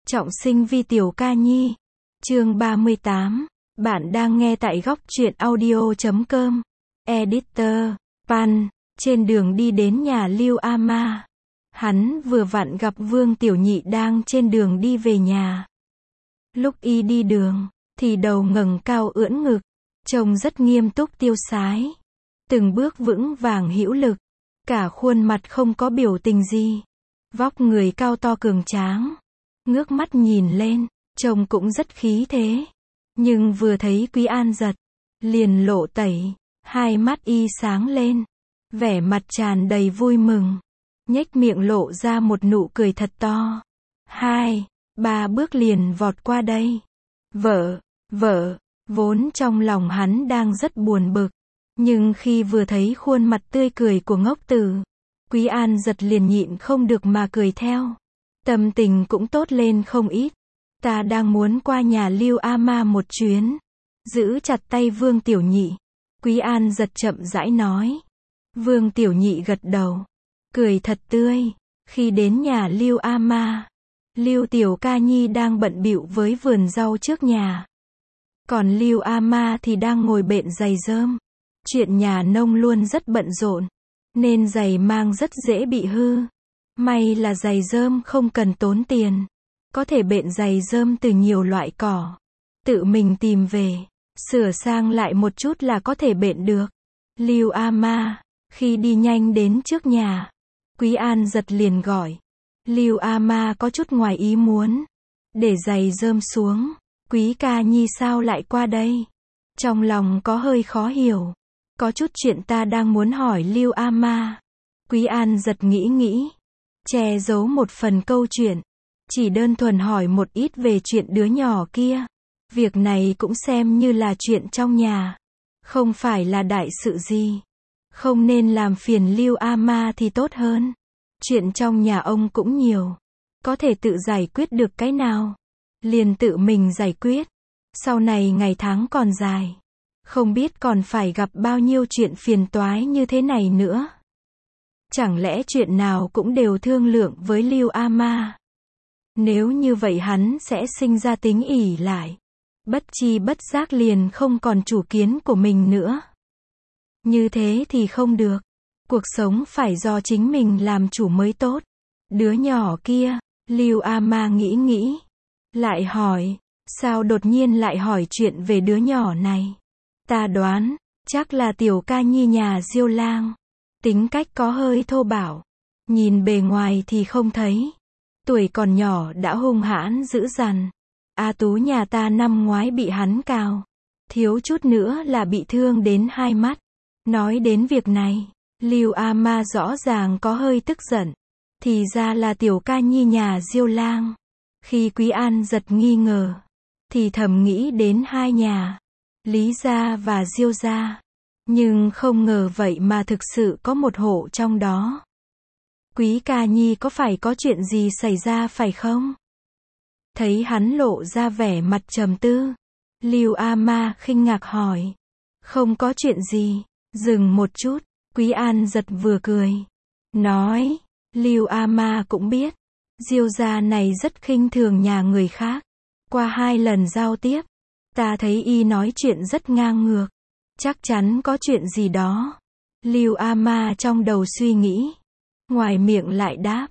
Trọng sinh vi tiểu ca nhi. Chương 38. Bạn đang nghe tại góc truyện audio.com. Editor. Pan. Trên đường đi đến nhà Lưu A Ma, hắn vừa vặn gặp Vương Tiểu Nhị đang trên đường đi về nhà. Lúc y đi đường, thì đầu ngẩng cao ưỡn ngực, trông rất nghiêm túc tiêu sái. Từng bước vững vàng hữu lực, cả khuôn mặt không có biểu tình gì. Vóc người cao to cường tráng, ngước mắt nhìn lên, trông cũng rất khí thế. Nhưng vừa thấy Quý An Giật, liền lộ tẩy, hai mắt y sáng lên, vẻ mặt tràn đầy vui mừng, nhếch miệng lộ ra một nụ cười thật to. 2, 3 bước liền vọt qua đây. Vợ, vốn trong lòng hắn đang rất buồn bực, nhưng khi vừa thấy khuôn mặt tươi cười của ngốc tử, Quý An Giật liền nhịn không được mà cười theo. Tâm tình cũng tốt lên không ít. Ta đang muốn qua nhà Lưu A Ma một chuyến. Giữ chặt tay Vương Tiểu Nhị, Quý An Giật chậm rãi nói. Vương Tiểu Nhị gật đầu, cười thật tươi. Khi đến nhà Lưu A Ma, Lưu Tiểu Ca Nhi đang bận bịu với vườn rau trước nhà. Còn Lưu A Ma thì đang ngồi bện giày rơm. Chuyện nhà nông luôn rất bận rộn, nên giày mang rất dễ bị hư. May là giày rơm không cần tốn tiền, có thể bện giày rơm từ nhiều loại cỏ, tự mình tìm về, sửa sang lại một chút là có thể bện được. Lưu A Ma, khi đi nhanh đến trước nhà, Quý An Giật liền gọi. Lưu A Ma có chút ngoài ý muốn, để giày rơm xuống. Quý ca nhi sao lại qua đây? Trong lòng có hơi khó hiểu. Có chút chuyện ta đang muốn hỏi Lưu A Ma. Quý An Giật nghĩ, che giấu một phần câu chuyện, chỉ đơn thuần hỏi một ít về chuyện đứa nhỏ kia. Việc này cũng xem như là chuyện trong nhà, không phải là đại sự gì, không nên làm phiền Lưu A Ma thì tốt hơn. Chuyện trong nhà ông cũng nhiều, có thể tự giải quyết được cái nào, liền tự mình giải quyết. Sau này ngày tháng còn dài, không biết còn phải gặp bao nhiêu chuyện phiền toái như thế này nữa. Chẳng lẽ chuyện nào cũng đều thương lượng với Lưu A Ma? Nếu như vậy hắn sẽ sinh ra tính ỷ lại, bất chi bất giác liền không còn chủ kiến của mình nữa. Như thế thì không được, cuộc sống phải do chính mình làm chủ mới tốt. Đứa nhỏ kia, Lưu A Ma nghĩ, lại hỏi, sao đột nhiên lại hỏi chuyện về đứa nhỏ này? Ta đoán, chắc là tiểu ca nhi nhà Diêu Lang. Tính cách có hơi thô bạo, nhìn bề ngoài thì không thấy. Tuổi còn nhỏ đã hung hãn dữ dằn. A Tú nhà ta năm ngoái bị hắn cào, thiếu chút nữa là bị thương đến hai mắt. Nói đến việc này, Lưu A Ma rõ ràng có hơi tức giận. Thì ra là tiểu ca nhi nhà Diêu Lang. Khi Quý An Giật nghi ngờ, thì thầm nghĩ đến hai nhà, Lý gia và Diêu gia. Nhưng không ngờ vậy mà thực sự có một hộ trong đó. Quý ca nhi có phải có chuyện gì xảy ra phải không? Thấy hắn lộ ra vẻ mặt trầm tư, Lưu A Ma khinh ngạc hỏi. Không có chuyện gì. Dừng một chút, Quý An Giật vừa cười, nói, Lưu A Ma cũng biết, Diêu gia này rất khinh thường nhà người khác. Qua 2 lần giao tiếp, ta thấy y nói chuyện rất ngang ngược. Chắc chắn có chuyện gì đó. Lưu A Ma trong đầu suy nghĩ, ngoài miệng lại đáp,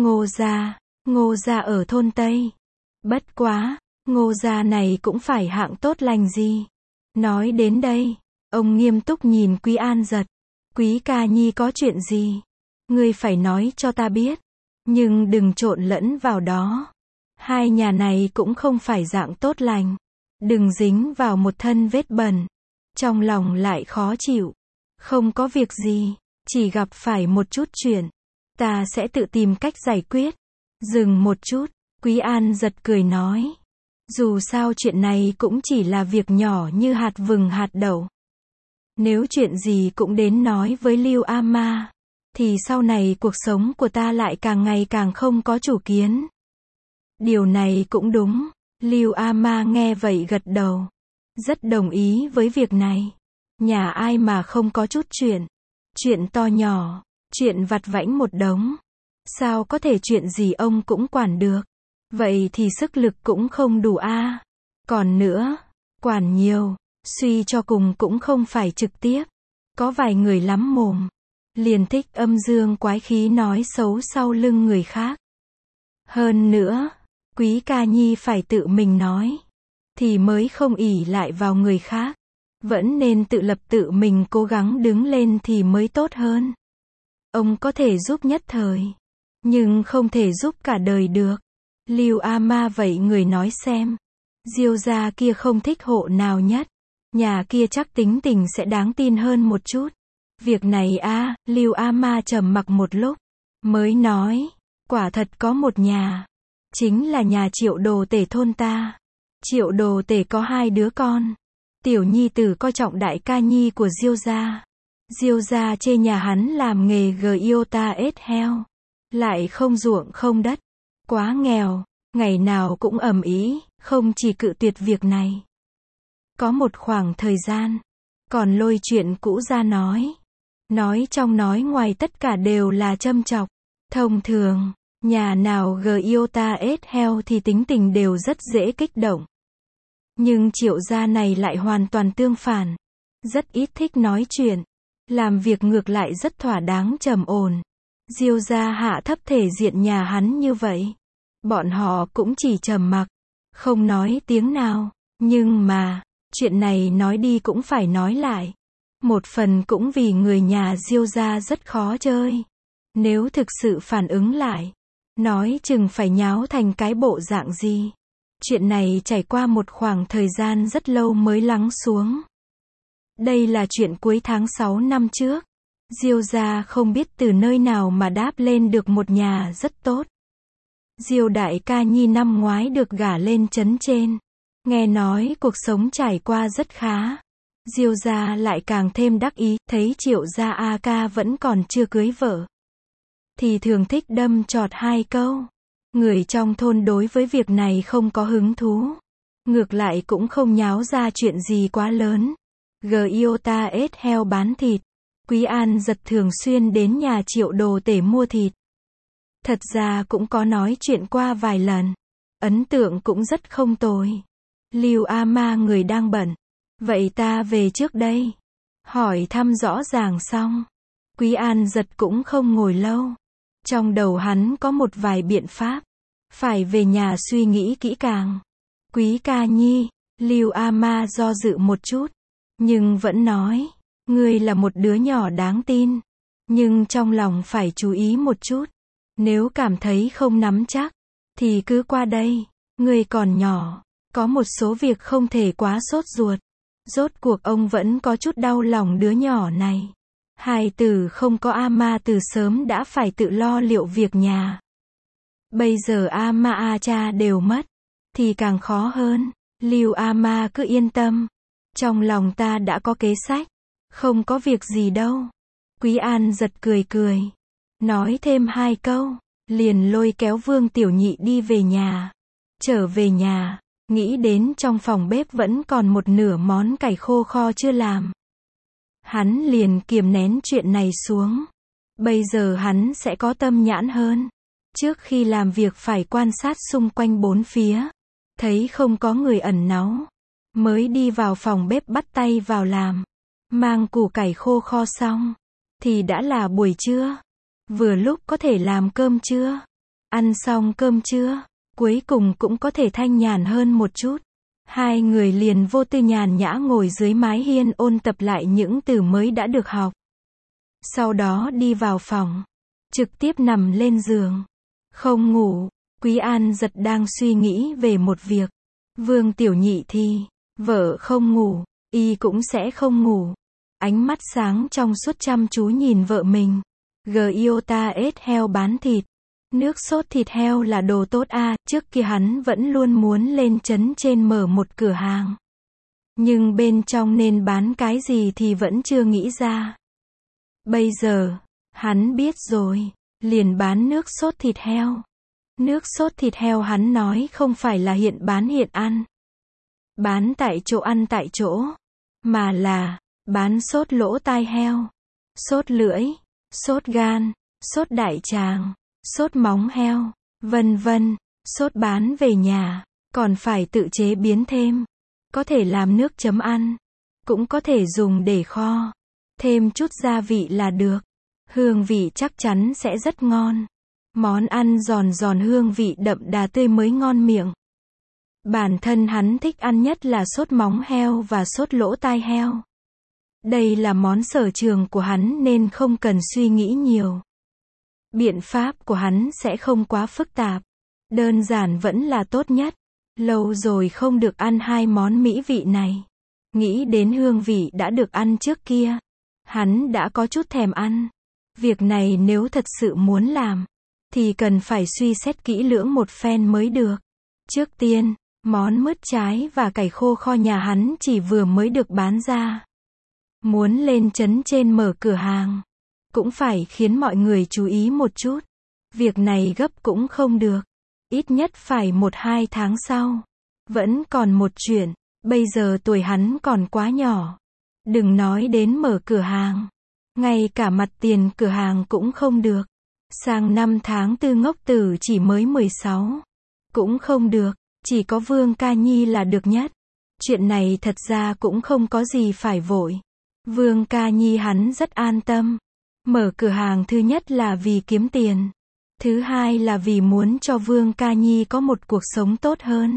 Ngô gia ở thôn Tây. Bất quá, Ngô gia này cũng phải hạng tốt lành gì. Nói đến đây, ông nghiêm túc nhìn Quý An Giật. Quý ca nhi có chuyện gì? Ngươi phải nói cho ta biết, nhưng đừng trộn lẫn vào đó. Hai nhà này cũng không phải dạng tốt lành, đừng dính vào một thân vết bẩn. Trong lòng lại khó chịu. Không có việc gì, chỉ gặp phải một chút chuyện, ta sẽ tự tìm cách giải quyết. Dừng một chút, Quý An Giật cười nói, dù sao chuyện này cũng chỉ là việc nhỏ như hạt vừng hạt đậu. Nếu chuyện gì cũng đến nói với Lưu A Ma, thì sau này cuộc sống của ta lại càng ngày càng không có chủ kiến. Điều này cũng đúng. Lưu A Ma nghe vậy gật đầu, rất đồng ý với việc này. Nhà ai mà không có chút chuyện to nhỏ, chuyện vặt vãnh một đống. Sao có thể chuyện gì ông cũng quản được. Vậy thì sức lực cũng không đủ a. Còn nữa, quản nhiều, suy cho cùng cũng không phải trực tiếp. Có vài người lắm mồm, liền thích âm dương quái khí nói xấu sau lưng người khác. Hơn nữa, Quý Ca Nhi phải tự mình nói, thì mới không ỷ lại vào người khác. Vẫn nên tự lập tự mình cố gắng đứng lên thì mới tốt hơn. Ông có thể giúp nhất thời, nhưng không thể giúp cả đời được. Lưu A Ma vậy người nói xem. Diêu gia kia không thích hộ nào nhất. Nhà kia chắc tính tình sẽ đáng tin hơn một chút. Việc này a, Lưu A Ma trầm mặc một lúc, mới nói, quả thật có một nhà. Chính là nhà Triệu Đồ Tể thôn ta. Triệu Đồ Tể có 2 đứa con. Tiểu nhi tử coi trọng đại ca nhi của Diêu gia. Diêu gia chê nhà hắn làm nghề Giota ết heo. Lại không ruộng không đất. Quá nghèo, ngày nào cũng ầm ĩ, không chỉ cự tuyệt việc này. Có một khoảng thời gian, còn lôi chuyện cũ ra nói. Nói trong nói ngoài tất cả đều là châm chọc. Thông thường, nhà nào Giota ết heo thì tính tình đều rất dễ kích động. Nhưng Triệu gia này lại hoàn toàn tương phản. Rất ít thích nói chuyện. Làm việc ngược lại rất thỏa đáng trầm ổn. Diêu gia hạ thấp thể diện nhà hắn như vậy. Bọn họ cũng chỉ trầm mặc, không nói tiếng nào. Nhưng mà, chuyện này nói đi cũng phải nói lại. Một phần cũng vì người nhà Diêu gia rất khó chơi. Nếu thực sự phản ứng lại, nói chừng phải nháo thành cái bộ dạng gì. Chuyện này trải qua một khoảng thời gian rất lâu mới lắng xuống. Đây là chuyện cuối tháng 6 năm trước. Diêu gia không biết từ nơi nào mà đáp lên được một nhà rất tốt. Diêu đại ca nhi năm ngoái được gả lên trấn trên. Nghe nói cuộc sống trải qua rất khá. Diêu gia lại càng thêm đắc ý, thấy Triệu gia A ca vẫn còn chưa cưới vợ. Thì thường thích đâm chọt 2 câu. Người trong thôn đối với việc này không có hứng thú. Ngược lại cũng không nháo ra chuyện gì quá lớn. Giota ết heo bán thịt. Quý An Giật thường xuyên đến nhà Triệu Đồ Tể mua thịt. Thật ra cũng có nói chuyện qua vài lần. Ấn tượng cũng rất không tồi. Lưu A Ma người đang bận. Vậy ta về trước đây. Hỏi thăm rõ ràng xong. Quý An Giật cũng không ngồi lâu. Trong đầu hắn có một vài biện pháp. Phải về nhà suy nghĩ kỹ càng. Quý Ca Nhi, Lưu A Ma do dự một chút. Nhưng vẫn nói. Ngươi là một đứa nhỏ đáng tin. Nhưng trong lòng phải chú ý một chút. Nếu cảm thấy không nắm chắc, thì cứ qua đây. Ngươi còn nhỏ. Có một số việc không thể quá sốt ruột. Rốt cuộc ông vẫn có chút đau lòng đứa nhỏ này. Hài tử không có A Ma từ sớm đã phải tự lo liệu việc nhà. Bây giờ A Ma A cha đều mất. Thì càng khó hơn. Lưu A Ma cứ yên tâm. Trong lòng ta đã có kế sách. Không có việc gì đâu. Quý An Giật cười cười. Nói thêm 2 câu. Liền lôi kéo Vương Tiểu Nhị đi về nhà. Trở về nhà. Nghĩ đến trong phòng bếp vẫn còn một nửa món cải khô kho chưa làm. Hắn liền kiềm nén chuyện này xuống. Bây giờ hắn sẽ có tâm nhãn hơn. Trước khi làm việc phải quan sát xung quanh 4 phía. Thấy không có người ẩn náu. Mới đi vào phòng bếp bắt tay vào làm. Mang củ cải khô kho xong. Thì đã là buổi trưa. Vừa lúc có thể làm cơm trưa. Ăn xong cơm trưa. Cuối cùng cũng có thể thanh nhàn hơn một chút. Hai người liền vô tư nhàn nhã ngồi dưới mái hiên ôn tập lại những từ mới đã được học. Sau đó đi vào phòng. Trực tiếp nằm lên giường. Không ngủ. Quý An Giật đang suy nghĩ về một việc. Vương Tiểu Nhị thì, vợ không ngủ, y cũng sẽ không ngủ. Ánh mắt sáng trong suốt chăm chú nhìn vợ mình. Giota ết heo bán thịt. Nước sốt thịt heo là đồ tốt a, trước kia hắn vẫn luôn muốn lên trấn trên mở một cửa hàng. Nhưng bên trong nên bán cái gì thì vẫn chưa nghĩ ra. Bây giờ, hắn biết rồi, liền bán nước sốt thịt heo. Nước sốt thịt heo hắn nói không phải là hiện bán hiện ăn. Bán tại chỗ ăn tại chỗ. Mà là, bán sốt lỗ tai heo. Sốt lưỡi, sốt gan, sốt đại tràng. Sốt móng heo, vân vân. Sốt bán về nhà, còn phải tự chế biến thêm. Có thể làm nước chấm ăn, cũng có thể dùng để kho. Thêm chút gia vị là được. Hương vị chắc chắn sẽ rất ngon. Món ăn giòn giòn hương vị đậm đà tươi mới ngon miệng. Bản thân hắn thích ăn nhất là sốt móng heo và sốt lỗ tai heo. Đây là món sở trường của hắn nên không cần suy nghĩ nhiều. Biện pháp của hắn sẽ không quá phức tạp. Đơn giản vẫn là tốt nhất. Lâu rồi không được ăn hai món mỹ vị này. Nghĩ đến hương vị đã được ăn trước kia. Hắn đã có chút thèm ăn. Việc này nếu thật sự muốn làm, thì cần phải suy xét kỹ lưỡng một phen mới được. Trước tiên, món mứt trái và cải khô kho nhà hắn chỉ vừa mới được bán ra. Muốn lên trấn trên mở cửa hàng, cũng phải khiến mọi người chú ý một chút. Việc này gấp cũng không được. Ít nhất phải 1-2 tháng sau. Vẫn còn một chuyện, bây giờ tuổi hắn còn quá nhỏ. Đừng nói đến mở cửa hàng. Ngay cả mặt tiền cửa hàng cũng không được. Sang năm tháng tư ngốc tử chỉ mới 16. Cũng không được, chỉ có Vương Ca Nhi là được nhất. Chuyện này thật ra cũng không có gì phải vội. Vương Ca Nhi hắn rất an tâm. Mở cửa hàng thứ nhất là vì kiếm tiền. Thứ hai là vì muốn cho Vương Ca Nhi có một cuộc sống tốt hơn.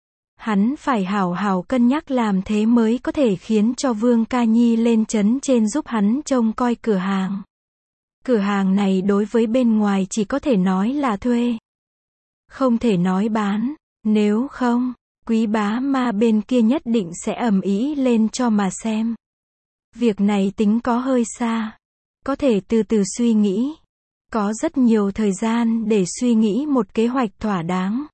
Hắn phải hảo hảo cân nhắc làm thế mới có thể khiến cho Vương Ca Nhi lên trấn trên giúp hắn trông coi cửa hàng. Cửa hàng này đối với bên ngoài chỉ có thể nói là thuê. Không thể nói bán. Nếu không, Quý Bá Ma bên kia nhất định sẽ ầm ĩ lên cho mà xem. Việc này tính có hơi xa. Có thể từ từ suy nghĩ. Có rất nhiều thời gian để suy nghĩ một kế hoạch thỏa đáng.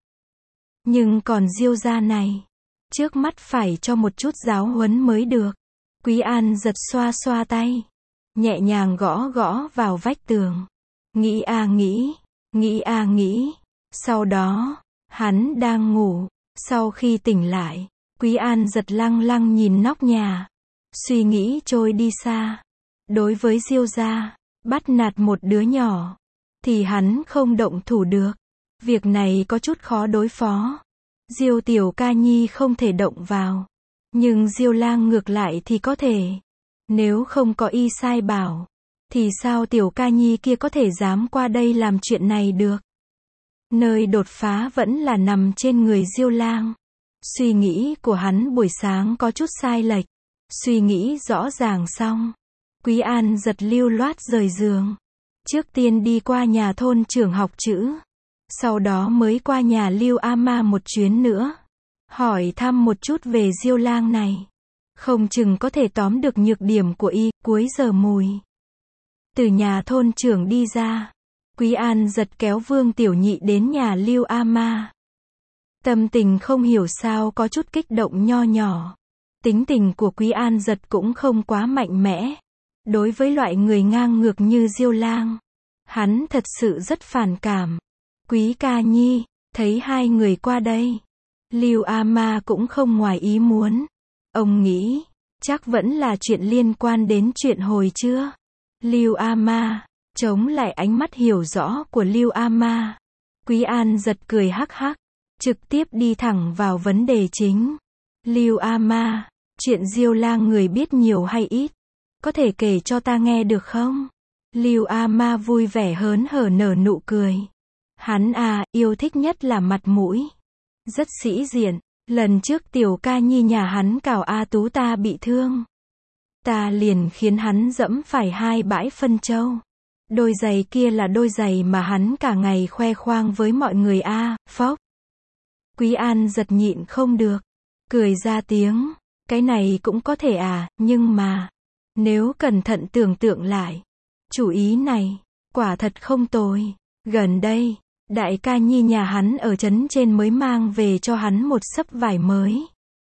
Nhưng còn Diêu gia này, trước mắt phải cho một chút giáo huấn mới được. Quý An giật xoa xoa tay, nhẹ nhàng gõ gõ vào vách tường. Nghĩ a nghĩ, nghĩ a nghĩ. Sau đó, hắn đang ngủ. Sau khi tỉnh lại, Quý An giật lăng lăng nhìn nóc nhà. Suy nghĩ trôi đi xa. Đối với Diêu gia, bắt nạt một đứa nhỏ, thì hắn không động thủ được. Việc này có chút khó đối phó. Diêu Tiểu Ca Nhi không thể động vào. Nhưng Diêu Lang ngược lại thì có thể. Nếu không có y sai bảo, thì sao Tiểu Ca Nhi kia có thể dám qua đây làm chuyện này được. Nơi đột phá vẫn là nằm trên người Diêu Lang. Suy nghĩ của hắn buổi sáng có chút sai lệch. Suy nghĩ rõ ràng xong, Quý An giật lưu loát rời giường. Trước tiên đi qua nhà thôn trưởng học chữ. Sau đó mới qua nhà Lưu A Ma một chuyến nữa. Hỏi thăm một chút về Diêu Lang này. Không chừng có thể tóm được nhược điểm của y. Cuối giờ mùi, từ nhà thôn trưởng đi ra, Quý An giật kéo Vương Tiểu Nhị đến nhà Lưu A Ma. Tâm tình không hiểu sao có chút kích động nho nhỏ. Tính tình của Quý An giật cũng không quá mạnh mẽ. Đối với loại người ngang ngược như Diêu Lang, hắn thật sự rất phản cảm. Quý Ca Nhi, thấy hai người qua đây, Lưu A Ma cũng không ngoài ý muốn. Ông nghĩ, chắc vẫn là chuyện liên quan đến chuyện hồi trưa. Lưu A Ma, chống lại ánh mắt hiểu rõ của Lưu A Ma. Quý An giật cười hắc hắc, trực tiếp đi thẳng vào vấn đề chính. Lưu A Ma, chuyện Diêu Lang người biết nhiều hay ít? Có thể kể cho ta nghe được không? Lưu A Ma vui vẻ hớn hở nở nụ cười. Hắn yêu thích nhất là mặt mũi. Rất sĩ diện. Lần trước Tiểu Ca Nhi nhà hắn cào A Tú ta bị thương. Ta liền khiến hắn dẫm phải 2 bãi phân châu. Đôi giày kia là đôi giày mà hắn cả ngày khoe khoang với mọi người phốc. Quý An giật nhịn không được. Cười ra tiếng. Cái này cũng có thể nhưng mà, nếu cẩn thận tưởng tượng lại, chủ ý này, quả thật không tồi. Gần đây, Đại Ca Nhi nhà hắn ở trấn trên mới mang về cho hắn một xấp vải mới.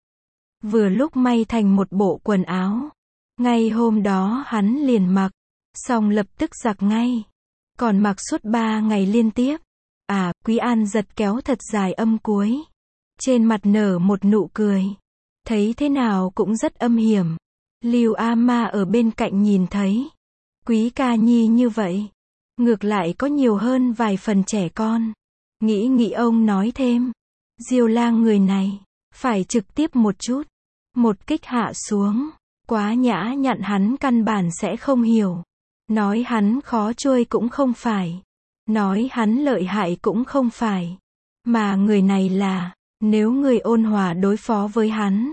Vừa lúc may thành một bộ quần áo. Ngay hôm đó hắn liền mặc, xong lập tức giặt ngay. Còn mặc suốt 3 ngày liên tiếp. Quý An giật kéo thật dài âm cuối. Trên mặt nở một nụ cười. Thấy thế nào cũng rất âm hiểm. Lưu A Ma ở bên cạnh nhìn thấy Quý Ca Nhi như vậy, ngược lại có nhiều hơn vài phần trẻ con. Nghĩ ông nói thêm. Diêu Lang người này, phải trực tiếp một chút. Một kích hạ xuống. Quá nhã nhặn hắn căn bản sẽ không hiểu. Nói hắn khó trôi cũng không phải. Nói hắn lợi hại cũng không phải. Mà người này là, nếu người ôn hòa đối phó với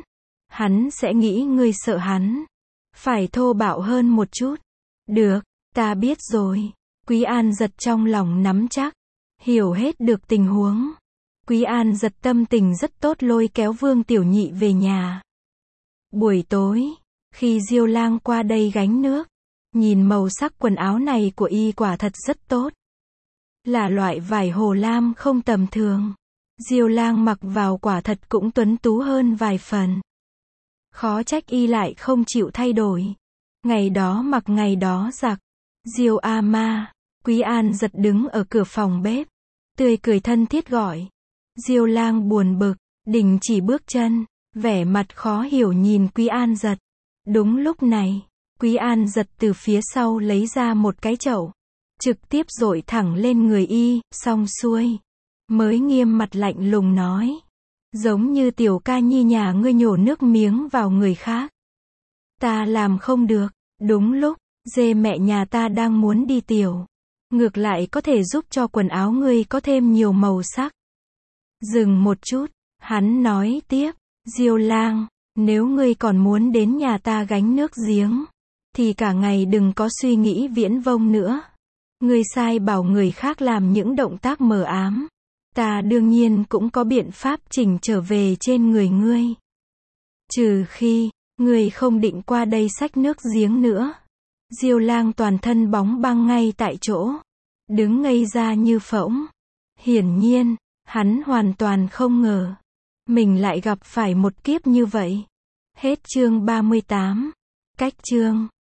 hắn sẽ nghĩ người sợ hắn. Phải thô bạo hơn một chút. Được, ta biết rồi. Quý An Giật trong lòng nắm chắc. Hiểu hết được tình huống. Quý An Giật tâm tình rất tốt lôi kéo Vương Tiểu Nhị về nhà. Buổi tối, khi Diêu Lang qua đây gánh nước, nhìn màu sắc quần áo này của y quả thật rất tốt. Là loại vải hồ lam không tầm thường. Diêu Lang mặc vào quả thật cũng tuấn tú hơn vài phần. Khó trách y lại không chịu thay đổi. Ngày đó mặc ngày đó giặt. Diêu A Ma, Quý An Giật đứng ở cửa phòng bếp, tươi cười thân thiết gọi. Diêu Lang buồn bực, đình chỉ bước chân, vẻ mặt khó hiểu nhìn Quý An Giật. Đúng lúc này, Quý An Giật từ phía sau lấy ra một cái chậu, trực tiếp dội thẳng lên người y, xong xuôi. Mới nghiêm mặt lạnh lùng nói. Giống như tiểu ca nhi nhà ngươi nhổ nước miếng vào người khác. Ta làm không được. Đúng lúc, dê mẹ nhà ta đang muốn đi tiểu. Ngược lại có thể giúp cho quần áo ngươi có thêm nhiều màu sắc. Dừng một chút, hắn nói tiếp. Diêu Lang, nếu ngươi còn muốn đến nhà ta gánh nước giếng, thì cả ngày đừng có suy nghĩ viễn vông nữa. Ngươi sai bảo người khác làm những động tác mờ ám. Ta đương nhiên cũng có biện pháp chỉnh trở về trên người ngươi. Trừ khi, ngươi không định qua đây xách nước giếng nữa. Diêu Lang toàn thân bóng băng ngay tại chỗ. Đứng ngây ra như phỗng. Hiển nhiên, hắn hoàn toàn không ngờ. Mình lại gặp phải một kiếp như vậy. Hết chương 38. Cách chương